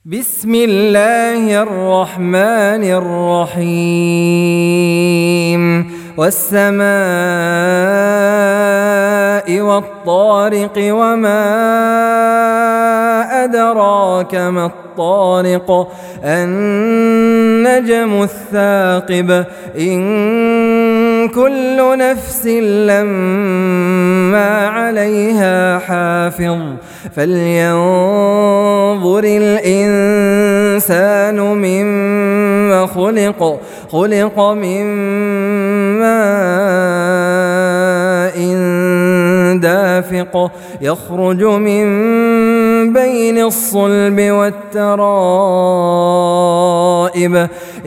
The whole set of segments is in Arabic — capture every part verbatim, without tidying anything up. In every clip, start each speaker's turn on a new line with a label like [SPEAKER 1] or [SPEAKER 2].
[SPEAKER 1] بسم الله الرحمن الرحيم والسماء والطارق وما أدراك ما الطارق النجم الثاقب إن كل نفس لما عليها حافظ فلينظر الإنسان مما خلق خلق من ماء دافق يخرج من بين الصلب والترائب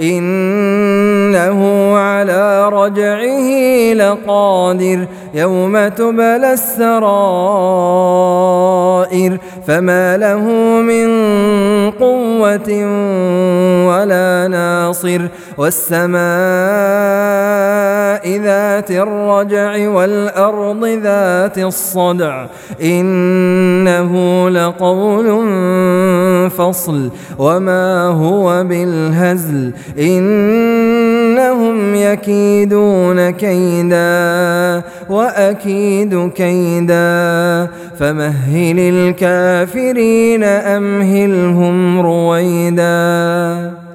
[SPEAKER 1] إنه على رجعه لقادر يوم تبلى السرائر فما له من قوة ولا ناصر والسماء ذات الرجع والأرض ذات الصدع إنه لقول فصل وما هو بالهزل إنهم يكيدون كيدا وأكيد كيدا فمهل الكافرين أمهلهم رويدا.